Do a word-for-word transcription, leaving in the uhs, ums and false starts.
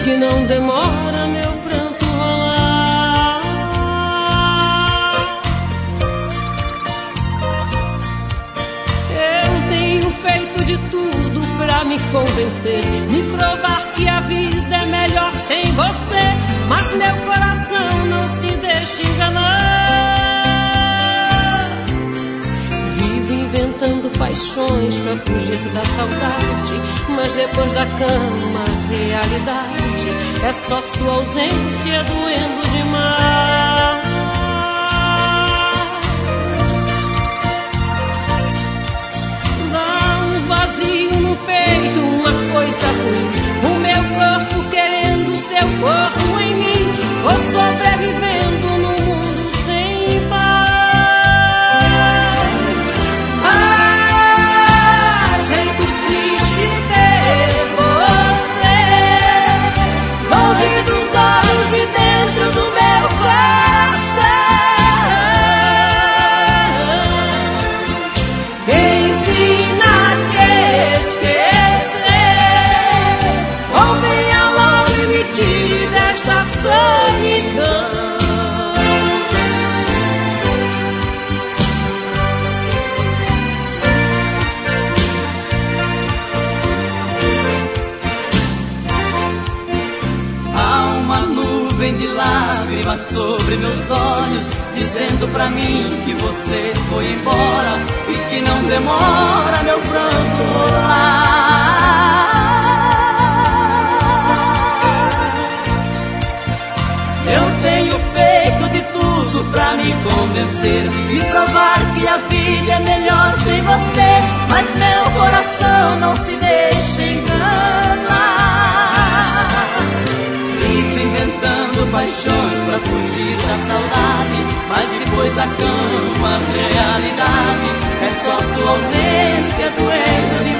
que não demora meu pranto rolar. Eu tenho feito de tudo pra me convencer, me provar que a vida é melhor sem você, mas meu coração não se deixa enganar. Vivo inventando paixões pra fugir da saudade, mas depois da cama a realidade é só sua ausência doendo demais. Dá um vazio no peito, uma coisa ruim, o meu corpo querendo seu corpo em mim. Vou sobrevivendo num mundo sem paz. Ah, jeito triste de ter você longe dos olhos e dentro do meu coração. Ensina a te esquecer, ou venha logo e me tire desta solidão. Há uma nuvem de lágrimas sobre meus olhos, dizendo pra mim que você foi embora e que não demora meu pranto rolar. Eu tenho feito de tudo pra me convencer e provar que a vida é melhor sem você, mas meu coração não se deixa enganar. Vivo inventando paixões pra fugir da saudade, mas depois da cama a realidade é só sua ausência doendo demais.